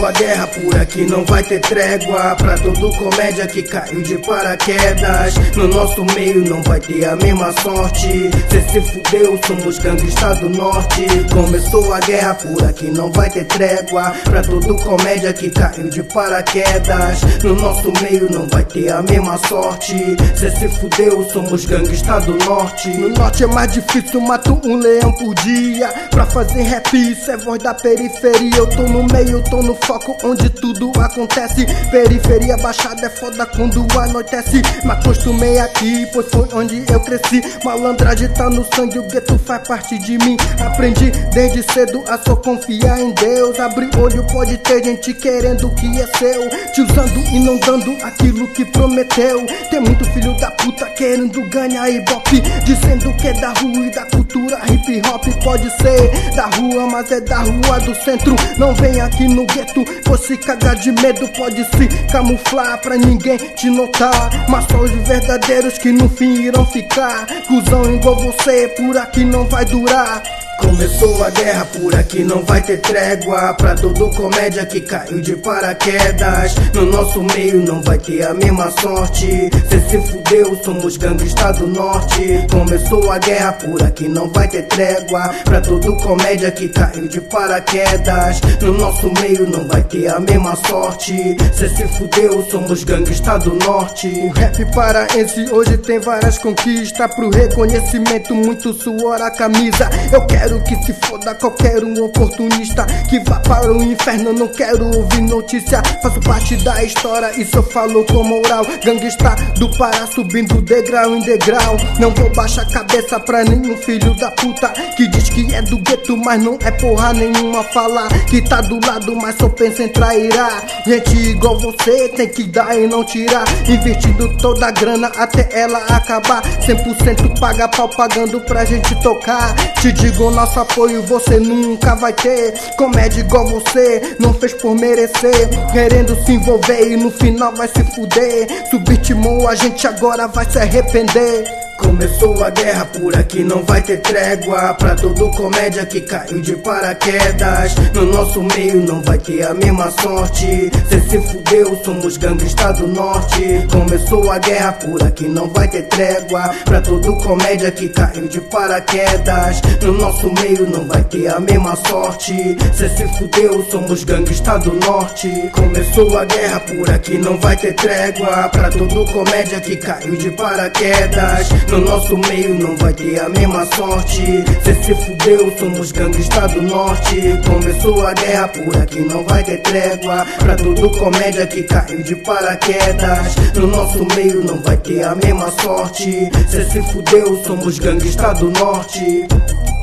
Começou a guerra, por aqui não vai ter trégua. Pra todo comédia que caiu de paraquedas, no nosso meio não vai ter a mesma sorte. Cê se fudeu, somos gangsta do norte. Começou a guerra, por aqui não vai ter trégua. Pra todo comédia que caiu de paraquedas, no nosso meio não vai ter a mesma sorte. Cê se fudeu, somos gangsta do norte. No norte é mais difícil, mato um leão por dia. Pra fazer rap, isso é voz da periferia. Eu tô no meio, tô no foco onde tudo acontece. Periferia baixada é foda quando anoitece. Me acostumei aqui, pois foi onde eu cresci. Malandragem tá no sangue, o gueto faz parte de mim. Aprendi desde cedo a só confiar em Deus. Abre olho, pode ter gente querendo o que é seu, te usando e não dando aquilo que prometeu. Tem muito filho da puta querendo ganhar ibope, dizendo que é da rua e da cultura hip hop. Pode ser da rua, mas é da rua do centro. Não vem aqui no gueto, pois se cagar de medo. Pode se camuflar pra ninguém te notar, mas só os verdadeiros que no fim irão ficar. Cusão igual você, por aqui não vai durar. Começou a guerra, por aqui não vai ter trégua. Pra todo comédia que caiu de paraquedas, no nosso meio não vai ter a mesma sorte. Cê se fudeu, somos gangsta do norte. Começou a guerra, por aqui não vai ter trégua. Pra todo comédia que caiu de paraquedas, no nosso meio não vai ter a mesma sorte. Cê se fudeu, somos gangsta do norte. O rap paraense hoje tem várias conquistas. Pro reconhecimento, muito suor a camisa. Eu quero que se foda qualquer um oportunista que vá para o inferno, não quero ouvir notícia. Faço parte da história, isso eu falo com moral. Gangsta do Pará subindo degrau em degrau. Não vou baixar a cabeça pra nenhum filho da puta que diz que é do gueto, mas não é porra nenhuma. Falar que tá do lado, mas só pensa em trairá. Gente igual você tem que dar e não tirar, investindo toda a grana até ela acabar. 100% paga pau pagando pra gente tocar. Te digo, nosso apoio você nunca vai ter. Comédia igual você não fez por merecer, querendo se envolver e no final vai se fuder. Subestimou a gente, agora vai se arrepender. Começou a guerra, por aqui não vai ter trégua. Pra todo comédia que caiu de paraquedas, no nosso meio não vai ter a mesma sorte. Cê se fudeu, somos gangsta do norte. Começou a guerra, por aqui não vai ter trégua. Pra todo comédia que caiu de paraquedas, no nosso meio não vai ter a mesma sorte. Cê se fudeu, somos gangsta do norte. Começou a guerra, por aqui não vai ter trégua. Pra todo comédia que caiu de paraquedas, no nosso meio não vai ter a mesma sorte. Cê se fudeu, somos gangsta do norte. Começou a guerra, por aqui não vai ter trégua. Pra todo comédia que caiu de paraquedas, no nosso meio não vai ter a mesma sorte. Cê se fudeu, somos gangsta do norte.